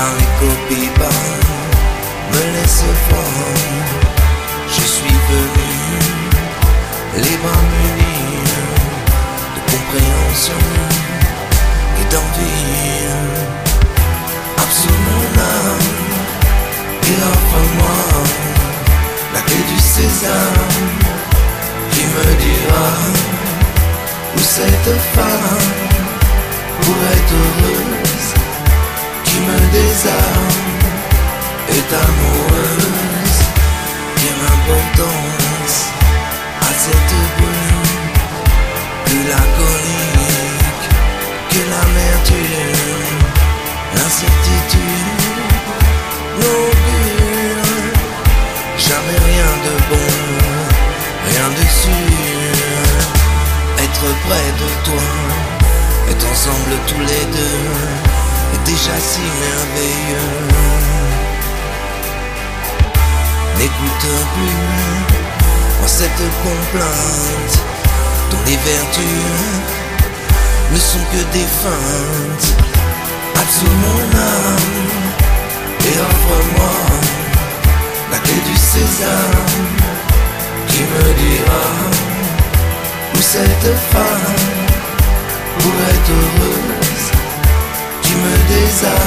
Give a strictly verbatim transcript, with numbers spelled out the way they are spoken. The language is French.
copies pas, me laisse voir. Je suis venu, les bras munis de compréhension et d'envie. Absous mon âme et offre-moi la clé du sésame qui me dira où cette femme pourrait être heureuse, qui me désarme, est amoureuse. Quelle importance à cette brume, que la colique, que l'amertume, l'incertitude, l'augure. Jamais rien de bon, rien de sûr. Être près de toi, être ensemble tous les deux, est déjà si merveilleux. N'écoute plus en cette complainte dont les vertus ne sont que des feintes. Absous mon âme et offre-moi la clé du sésame qui me dira où cette femme pourrait être heureuse, qui me désarme,